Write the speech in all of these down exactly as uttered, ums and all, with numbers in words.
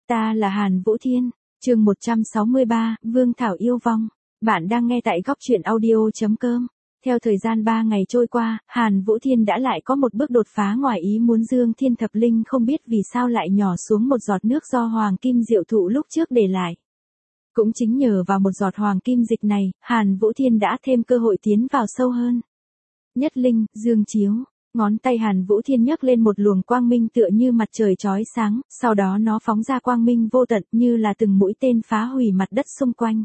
Ta là Hàn Vũ Thiên, chương một trăm sáu mươi ba, Vương Thảo yêu vong. Bạn đang nghe tại góc truyện audio chấm com. Theo thời gian ba ngày trôi qua, Hàn Vũ Thiên đã lại có một bước đột phá ngoài ý muốn. Dương Thiên Thập Linh không biết vì sao lại nhỏ xuống một giọt nước do Hoàng Kim Diệu Thụ lúc trước để lại. Cũng chính nhờ vào một giọt Hoàng Kim dịch này, Hàn Vũ Thiên đã thêm cơ hội tiến vào sâu hơn. Nhất Linh, Dương Chiếu. Ngón tay Hàn Vũ Thiên nhấc lên một luồng quang minh tựa như mặt trời chói sáng, sau đó nó phóng ra quang minh vô tận như là từng mũi tên phá hủy mặt đất xung quanh.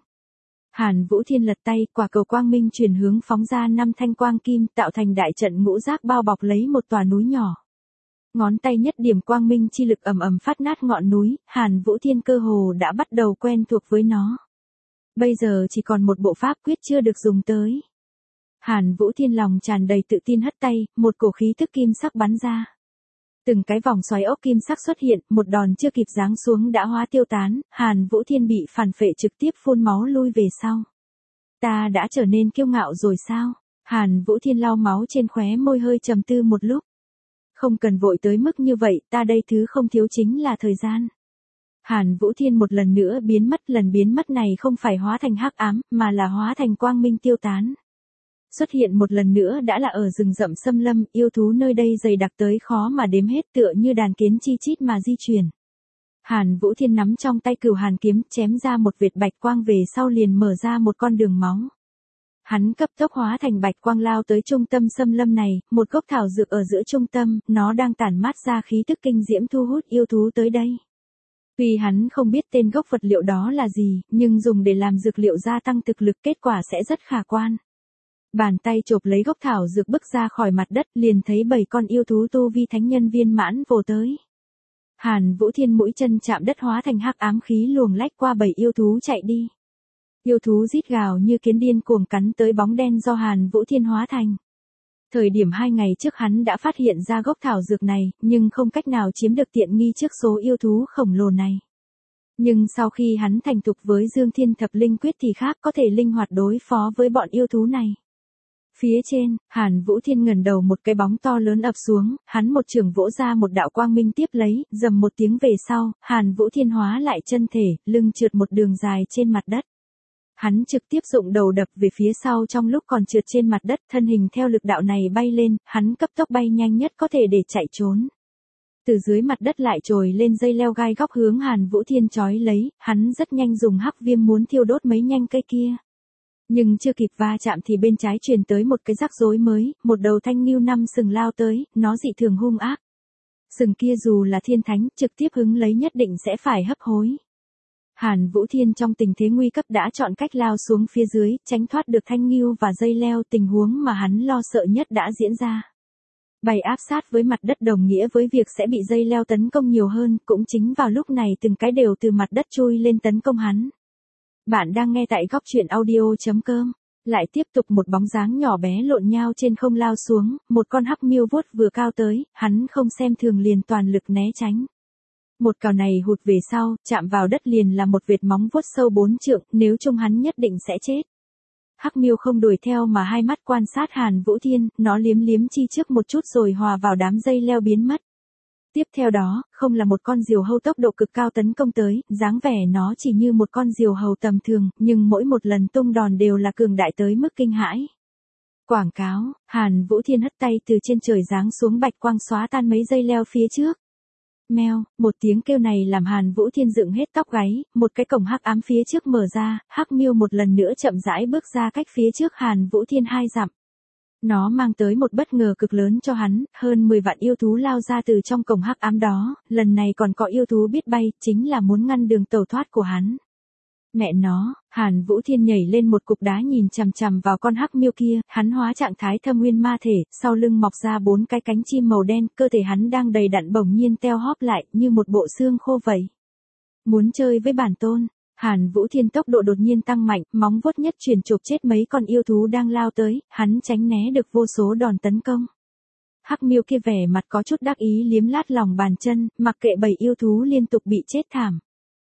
Hàn Vũ Thiên lật tay, quả cầu quang minh chuyển hướng phóng ra năm thanh quang kim tạo thành đại trận ngũ giác bao bọc lấy một tòa núi nhỏ. Ngón tay nhất điểm quang minh chi lực ầm ầm phát nát ngọn núi, Hàn Vũ Thiên cơ hồ đã bắt đầu quen thuộc với nó. Bây giờ chỉ còn một bộ pháp quyết chưa được dùng tới. Hàn Vũ Thiên lòng tràn đầy tự tin hất tay, một cổ khí tức kim sắc bắn ra. Từng cái vòng xoáy ốc kim sắc xuất hiện, một đòn chưa kịp giáng xuống đã hóa tiêu tán, Hàn Vũ Thiên bị phản phệ trực tiếp phun máu lui về sau. Ta đã trở nên kiêu ngạo rồi sao? Hàn Vũ Thiên lau máu trên khóe môi hơi trầm tư một lúc. Không cần vội tới mức như vậy, ta đây thứ không thiếu chính là thời gian. Hàn Vũ Thiên một lần nữa biến mất, lần biến mất này không phải hóa thành hắc ám, mà là hóa thành quang minh tiêu tán. Xuất hiện một lần nữa đã là ở rừng rậm xâm lâm, yêu thú nơi đây dày đặc tới khó mà đếm hết tựa như đàn kiến chi chít mà di chuyển. Hàn Vũ Thiên nắm trong tay Cửu Hàn kiếm chém ra một vệt bạch quang về sau liền mở ra một con đường máu. Hắn cấp tốc hóa thành bạch quang lao tới trung tâm xâm lâm này, một gốc thảo dược ở giữa trung tâm, nó đang tản mát ra khí tức kinh diễm thu hút yêu thú tới đây. Tuy hắn không biết tên gốc vật liệu đó là gì, nhưng dùng để làm dược liệu gia tăng thực lực kết quả sẽ rất khả quan. Bàn tay chộp lấy gốc thảo dược bước ra khỏi mặt đất liền thấy bảy con yêu thú tu vi thánh nhân viên mãn vồ tới. Hàn Vũ Thiên mũi chân chạm đất hóa thành hắc ám khí luồng lách qua bảy yêu thú chạy đi. Yêu thú rít gào như kiến điên cuồng cắn tới bóng đen do Hàn Vũ Thiên hóa thành. Thời điểm hai ngày trước hắn đã phát hiện ra gốc thảo dược này, nhưng không cách nào chiếm được tiện nghi trước số yêu thú khổng lồ này. Nhưng sau khi hắn thành thục với Dương Thiên Thập Linh quyết thì khác, có thể linh hoạt đối phó với bọn yêu thú này. Phía trên, Hàn Vũ Thiên ngẩng đầu một cái bóng to lớn ập xuống, hắn một trường vỗ ra một đạo quang minh tiếp lấy, rầm một tiếng về sau, Hàn Vũ Thiên hóa lại chân thể, lưng trượt một đường dài trên mặt đất. Hắn trực tiếp dụng đầu đập về phía sau trong lúc còn trượt trên mặt đất, thân hình theo lực đạo này bay lên, hắn cấp tốc bay nhanh nhất có thể để chạy trốn. Từ dưới mặt đất lại trồi lên dây leo gai góc hướng Hàn Vũ Thiên trói lấy, hắn rất nhanh dùng hắc viêm muốn thiêu đốt mấy nhanh cây kia. Nhưng chưa kịp va chạm thì bên trái truyền tới một cái rắc rối mới, một đầu thanh ngưu năm sừng lao tới, nó dị thường hung ác. Sừng kia dù là thiên thánh, trực tiếp hứng lấy nhất định sẽ phải hấp hối. Hàn Vũ Thiên trong tình thế nguy cấp đã chọn cách lao xuống phía dưới, tránh thoát được thanh ngưu và dây leo, tình huống mà hắn lo sợ nhất đã diễn ra. Bay áp sát với mặt đất đồng nghĩa với việc sẽ bị dây leo tấn công nhiều hơn, cũng chính vào lúc này từng cái đều từ mặt đất chui lên tấn công hắn. Bạn đang nghe tại góc truyện audio chấm com. Lại tiếp tục một bóng dáng nhỏ bé lộn nhao trên không lao xuống, một con hắc miêu vuốt vừa cao tới, hắn không xem thường liền toàn lực né tránh. Một cào này hụt về sau, chạm vào đất liền là một vệt móng vuốt sâu bốn trượng, nếu chung hắn nhất định sẽ chết. Hắc miêu không đuổi theo mà hai mắt quan sát Hàn Vũ Thiên, nó liếm liếm chi trước một chút rồi hòa vào đám dây leo biến mất. Tiếp theo đó, không là một con diều hâu tốc độ cực cao tấn công tới, dáng vẻ nó chỉ như một con diều hầu tầm thường, nhưng mỗi một lần tung đòn đều là cường đại tới mức kinh hãi. Quảng cáo, Hàn Vũ Thiên hất tay từ trên trời giáng xuống bạch quang xóa tan mấy dây leo phía trước. Meo, một tiếng kêu này làm Hàn Vũ Thiên dựng hết tóc gáy, một cái cổng hắc ám phía trước mở ra, hắc miêu một lần nữa chậm rãi bước ra cách phía trước Hàn Vũ Thiên hai dặm. Nó mang tới một bất ngờ cực lớn cho hắn, hơn mười vạn yêu thú lao ra từ trong cổng hắc ám đó, lần này còn có yêu thú biết bay, chính là muốn ngăn đường tẩu thoát của hắn. Mẹ nó, Hàn Vũ Thiên nhảy lên một cục đá nhìn chằm chằm vào con hắc miêu kia, hắn hóa trạng thái thâm nguyên ma thể, sau lưng mọc ra bốn cái cánh chim màu đen, cơ thể hắn đang đầy đặn bỗng nhiên teo hóp lại, như một bộ xương khô vậy. Muốn chơi với bản tôn. Hàn Vũ Thiên tốc độ đột nhiên tăng mạnh, móng vuốt nhất truyền chộp chết mấy con yêu thú đang lao tới, hắn tránh né được vô số đòn tấn công. Hắc miêu kia vẻ mặt có chút đắc ý liếm lát lòng bàn chân, mặc kệ bầy yêu thú liên tục bị chết thảm.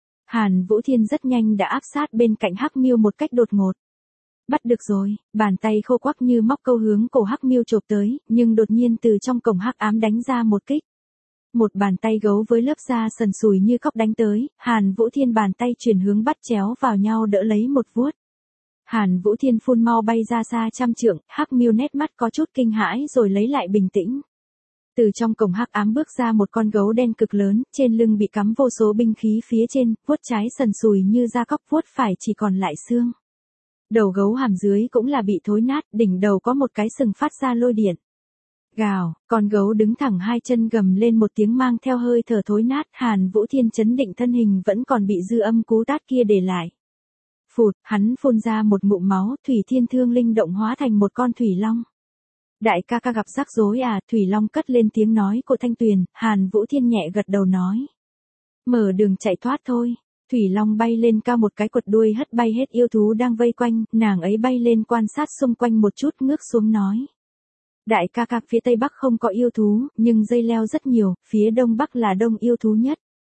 Hàn Vũ Thiên rất nhanh đã áp sát bên cạnh hắc miêu một cách đột ngột. Bắt được rồi, bàn tay khô quắc như móc câu hướng cổ hắc miêu chộp tới, nhưng đột nhiên từ trong cổng hắc ám đánh ra một kích. Một bàn tay gấu với lớp da sần sùi như cóc đánh tới, Hàn Vũ Thiên bàn tay chuyển hướng bắt chéo vào nhau đỡ lấy một vuốt. Hàn Vũ Thiên phun mau bay ra xa trăm trượng, Hắc Miêu nét mắt có chút kinh hãi rồi lấy lại bình tĩnh. Từ trong cổng hắc ám bước ra một con gấu đen cực lớn, trên lưng bị cắm vô số binh khí phía trên, vuốt trái sần sùi như da cóc, vuốt phải chỉ còn lại xương. Đầu gấu hàm dưới cũng là bị thối nát, đỉnh đầu có một cái sừng phát ra lôi điện. Gào, con gấu đứng thẳng hai chân gầm lên một tiếng mang theo hơi thở thối nát, Hàn Vũ Thiên chấn định thân hình vẫn còn bị dư âm cú tát kia để lại. Phụt, hắn phun ra một ngụm máu, Thủy Thiên Thương Linh động hóa thành một con thủy long. Đại ca ca gặp rắc rối à, Thủy Long cất lên tiếng nói của Thanh Tuyền, Hàn Vũ Thiên nhẹ gật đầu nói. Mở đường chạy thoát thôi. Thủy Long bay lên cao một cái quật đuôi hất bay hết yêu thú đang vây quanh, nàng ấy bay lên quan sát xung quanh một chút ngước xuống nói. Đại ca ca, phía tây bắc không có yêu thú, nhưng dây leo rất nhiều, phía đông bắc là đông yêu thú nhất.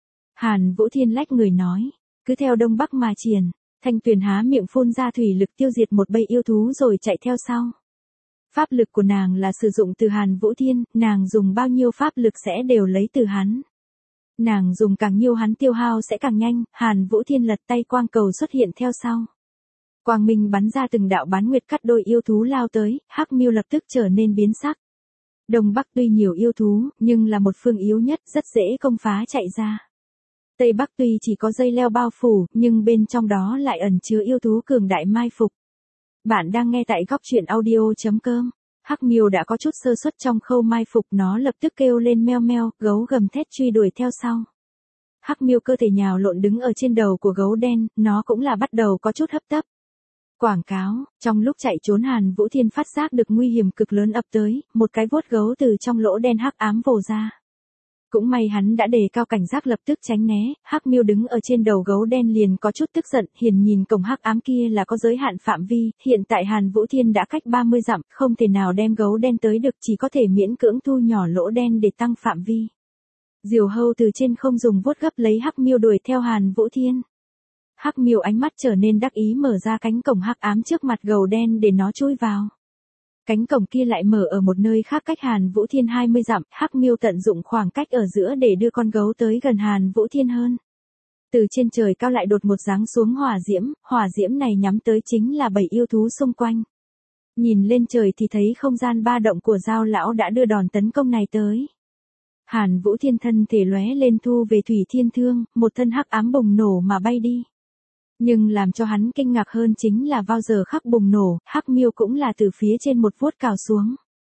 Hàn Vũ Thiên lách người nói, cứ theo đông bắc mà triển. Thanh Tuyền há miệng phun ra thủy lực tiêu diệt một bầy yêu thú rồi chạy theo sau. Pháp lực của nàng là sử dụng từ Hàn Vũ Thiên, nàng dùng bao nhiêu pháp lực sẽ đều lấy từ hắn. Nàng dùng càng nhiều hắn tiêu hao sẽ càng nhanh, Hàn Vũ Thiên lật tay quang cầu xuất hiện theo sau. Quang minh bắn ra từng đạo bán nguyệt cắt đôi yêu thú lao tới, Hắc Miêu lập tức trở nên biến sắc. Đông Bắc tuy nhiều yêu thú, nhưng là một phương yếu nhất, rất dễ công phá chạy ra. Tây Bắc tuy chỉ có dây leo bao phủ, nhưng bên trong đó lại ẩn chứa yêu thú cường đại mai phục. Bạn đang nghe tại góc truyện audio chấm com. Hắc Miêu đã có chút sơ suất trong khâu mai phục, nó lập tức kêu lên meo meo, gấu gầm thét truy đuổi theo sau. Hắc Miêu cơ thể nhào lộn đứng ở trên đầu của gấu đen, nó cũng là bắt đầu có chút hấp tấp. Quảng cáo, trong lúc chạy trốn Hàn Vũ Thiên phát giác được nguy hiểm cực lớn ập tới, một cái vuốt gấu từ trong lỗ đen hắc ám vồ ra. Cũng may hắn đã đề cao cảnh giác lập tức tránh né, Hắc Miêu đứng ở trên đầu gấu đen liền có chút tức giận, hiển nhìn cổng hắc ám kia là có giới hạn phạm vi, hiện tại Hàn Vũ Thiên đã cách ba mươi dặm, không thể nào đem gấu đen tới được, chỉ có thể miễn cưỡng thu nhỏ lỗ đen để tăng phạm vi. Diều Hâu từ trên không dùng vuốt gấp lấy Hắc Miêu đuổi theo Hàn Vũ Thiên. Hắc Miêu ánh mắt trở nên đắc ý mở ra cánh cổng hắc ám trước mặt gấu đen để nó chui vào. Cánh cổng kia lại mở ở một nơi khác cách Hàn Vũ Thiên hai mươi dặm, Hắc Miêu tận dụng khoảng cách ở giữa để đưa con gấu tới gần Hàn Vũ Thiên hơn. Từ trên trời cao lại đột một giáng xuống hỏa diễm, hỏa diễm này nhắm tới chính là bảy yêu thú xung quanh. Nhìn lên trời thì thấy không gian ba động của Giao lão đã đưa đòn tấn công này tới. Hàn Vũ Thiên thân thể lóe lên thu về Thủy Thiên Thương, một thân hắc ám bùng nổ mà bay đi. Nhưng làm cho hắn kinh ngạc hơn chính là vào giờ khắc bùng nổ, Hắc Miêu cũng là từ phía trên một vuốt cào xuống.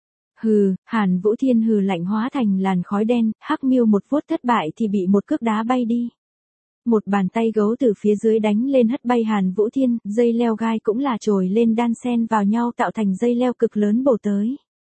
Hừ, Hàn Vũ Thiên hừ lạnh hóa thành làn khói đen, Hắc Miêu một vuốt thất bại thì bị một cước đá bay đi. Một bàn tay gấu từ phía dưới đánh lên hất bay Hàn Vũ Thiên, dây leo gai cũng là trồi lên đan xen vào nhau tạo thành dây leo cực lớn bổ tới.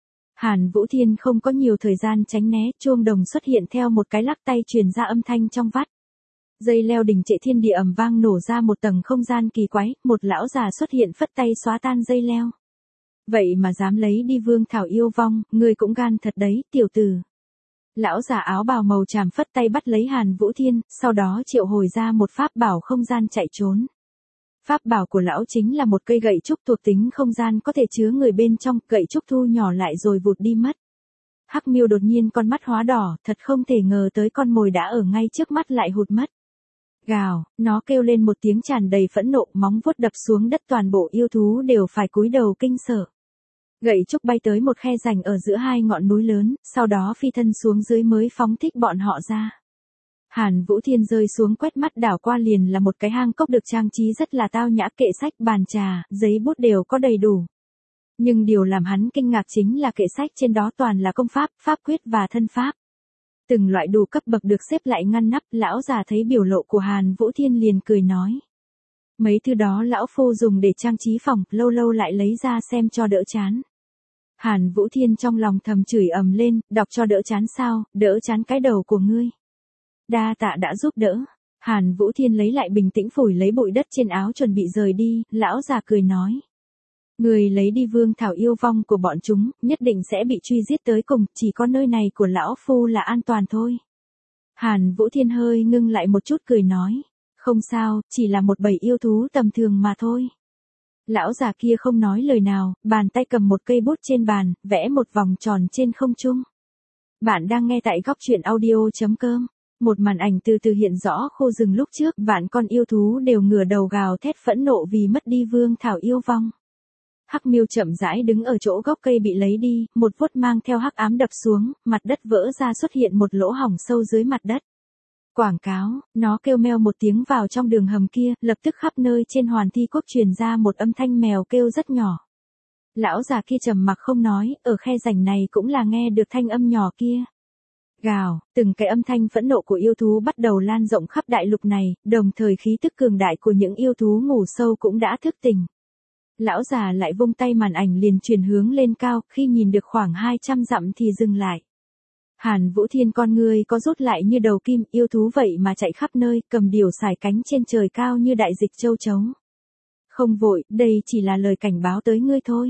Hàn Vũ Thiên không có nhiều thời gian tránh né, chuông đồng xuất hiện theo một cái lắc tay truyền ra âm thanh trong vắt. Dây leo đỉnh trệ thiên địa ầm vang nổ ra một tầng không gian kỳ quái, một lão già xuất hiện phất tay xóa tan dây leo. Vậy mà dám lấy đi Vương Thảo yêu vong, ngươi cũng gan thật đấy, tiểu tử. Lão già áo bào màu tràm phất tay bắt lấy Hàn Vũ Thiên, sau đó triệu hồi ra một pháp bảo không gian chạy trốn. Pháp bảo của lão chính là một cây gậy trúc thuộc tính không gian có thể chứa người bên trong, gậy trúc thu nhỏ lại rồi vụt đi mất. Hắc Miêu đột nhiên con mắt hóa đỏ, thật không thể ngờ tới con mồi đã ở ngay trước mắt lại hụt mất. Gào, nó kêu lên một tiếng tràn đầy phẫn nộ, móng vuốt đập xuống đất, toàn bộ yêu thú đều phải cúi đầu kinh sợ. Gậy trúc bay tới một khe rãnh ở giữa hai ngọn núi lớn, sau đó phi thân xuống dưới mới phóng thích bọn họ ra. Hàn Vũ Thiên rơi xuống quét mắt đảo qua liền là một cái hang cốc được trang trí rất là tao nhã, kệ sách, bàn trà, giấy bút đều có đầy đủ. Nhưng điều làm hắn kinh ngạc chính là kệ sách trên đó toàn là công pháp, pháp quyết và thân pháp. Từng loại đủ cấp bậc được xếp lại ngăn nắp, lão già thấy biểu lộ của Hàn Vũ Thiên liền cười nói. Mấy thứ đó lão phu dùng để trang trí phòng, lâu lâu lại lấy ra xem cho đỡ chán. Hàn Vũ Thiên trong lòng thầm chửi ầm lên, đọc cho đỡ chán sao, đỡ chán cái đầu của ngươi. Đa tạ đã giúp đỡ. Hàn Vũ Thiên lấy lại bình tĩnh phủi lấy bụi đất trên áo chuẩn bị rời đi, lão già cười nói. Người lấy đi Vương Thảo yêu vong của bọn chúng, nhất định sẽ bị truy giết tới cùng, chỉ có nơi này của lão phu là an toàn thôi. Hàn Vũ Thiên hơi ngưng lại một chút cười nói. Không sao, chỉ là một bầy yêu thú tầm thường mà thôi. Lão già kia không nói lời nào, bàn tay cầm một cây bút trên bàn, vẽ một vòng tròn trên không trung. Bạn đang nghe tại góc truyện audio.com. Một màn ảnh từ từ hiện rõ khu rừng lúc trước, vạn con yêu thú đều ngửa đầu gào thét phẫn nộ vì mất đi vương thảo yêu vong. Hắc Miêu chậm rãi đứng ở chỗ gốc cây bị lấy đi, một vuốt mang theo hắc ám đập xuống, mặt đất vỡ ra xuất hiện một lỗ hổng sâu dưới mặt đất. Quảng cáo, nó kêu meo một tiếng vào trong đường hầm kia, lập tức khắp nơi trên Hoàn Thi Quốc truyền ra một âm thanh mèo kêu rất nhỏ. Lão già kia trầm mặc không nói, ở khe rãnh này cũng là nghe được thanh âm nhỏ kia. Gào, từng cái âm thanh phẫn nộ của yêu thú bắt đầu lan rộng khắp đại lục này, đồng thời khí tức cường đại của những yêu thú ngủ sâu cũng đã thức tỉnh. Lão già lại vung tay, màn ảnh liền chuyển hướng lên cao, khi nhìn được khoảng hai trăm dặm thì dừng lại. Hàn Vũ Thiên con ngươi có rút lại như đầu kim, yêu thú vậy mà chạy khắp nơi, cầm điều xài cánh trên trời cao như đại dịch châu chấu. Không vội, đây chỉ là lời cảnh báo tới ngươi thôi.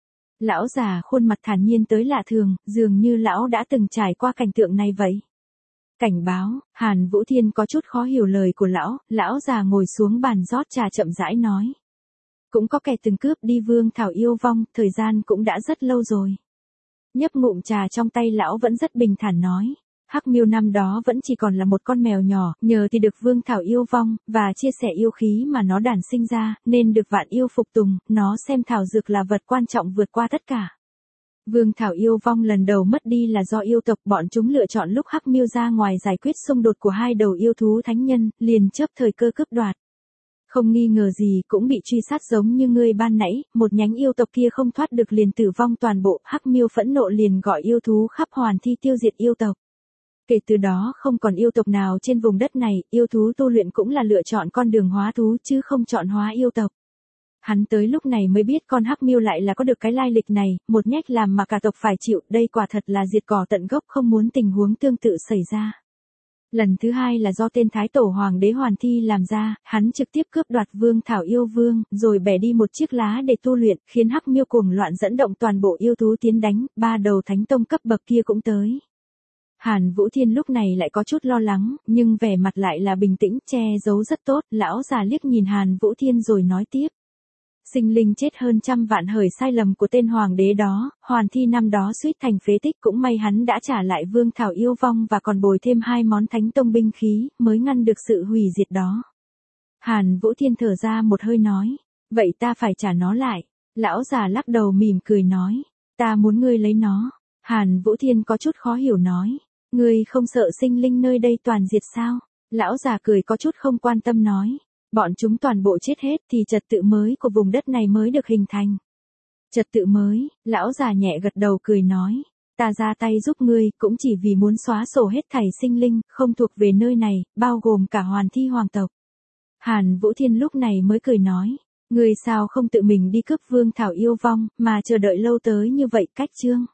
Lão già khuôn mặt thản nhiên tới lạ thường, dường như lão đã từng trải qua cảnh tượng này vậy. Cảnh báo, Hàn Vũ Thiên có chút khó hiểu lời của lão, lão già ngồi xuống bàn rót trà chậm rãi nói. Cũng có kẻ từng cướp đi vương thảo yêu vong, thời gian cũng đã rất lâu rồi. Nhấp ngụm trà trong tay lão vẫn rất bình thản nói. Hắc Miêu năm đó vẫn chỉ còn là một con mèo nhỏ, nhờ thì được vương thảo yêu vong, và chia sẻ yêu khí mà nó đản sinh ra, nên được vạn yêu phục tùng, nó xem thảo dược là vật quan trọng vượt qua tất cả. Vương thảo yêu vong lần đầu mất đi là do yêu tộc, bọn chúng lựa chọn lúc Hắc Miêu ra ngoài giải quyết xung đột của hai đầu yêu thú thánh nhân, liền chớp thời cơ cướp đoạt. Không nghi ngờ gì cũng bị truy sát giống như ngươi ban nãy, một nhánh yêu tộc kia không thoát được liền tử vong toàn bộ, Hắc Miêu phẫn nộ liền gọi yêu thú khắp Hoàn Thi tiêu diệt yêu tộc. Kể từ đó không còn yêu tộc nào trên vùng đất này, yêu thú tu luyện cũng là lựa chọn con đường hóa thú chứ không chọn hóa yêu tộc. Hắn tới lúc này mới biết con Hắc Miêu lại là có được cái lai lịch này, một nhách làm mà cả tộc phải chịu, đây quả thật là diệt cỏ tận gốc, không muốn tình huống tương tự xảy ra. Lần thứ hai là do tên Thái Tổ Hoàng đế Hoàn Thi làm ra, hắn trực tiếp cướp đoạt vương thảo yêu vương, rồi bẻ đi một chiếc lá để tu luyện, khiến Hắc Miêu cuồng loạn dẫn động toàn bộ yêu thú tiến đánh, ba đầu thánh tông cấp bậc kia cũng tới. Hàn Vũ Thiên lúc này lại có chút lo lắng, nhưng vẻ mặt lại là bình tĩnh, che giấu rất tốt, lão già liếc nhìn Hàn Vũ Thiên rồi nói tiếp. Sinh linh chết hơn trăm vạn hởi sai lầm của tên hoàng đế đó, Hoàn Thi năm đó suýt thành phế tích, cũng may hắn đã trả lại vương thảo yêu vong và còn bồi thêm hai món thánh tông binh khí, mới ngăn được sự hủy diệt đó. Hàn Vũ Thiên thở ra một hơi nói, vậy ta phải trả nó lại. Lão già lắc đầu mỉm cười nói, ta muốn ngươi lấy nó. Hàn Vũ Thiên có chút khó hiểu nói, ngươi không sợ sinh linh nơi đây toàn diệt sao? Lão già cười có chút không quan tâm nói, bọn chúng toàn bộ chết hết thì trật tự mới của vùng đất này mới được hình thành. Trật tự mới, lão già nhẹ gật đầu cười nói, ta ra tay giúp ngươi cũng chỉ vì muốn xóa sổ hết thảy sinh linh không thuộc về nơi này, bao gồm cả Hoàn Thi hoàng tộc. Hàn Vũ Thiên lúc này mới cười nói, ngươi sao không tự mình đi cướp vương thảo yêu vong, mà chờ đợi lâu tới như vậy? Cách chương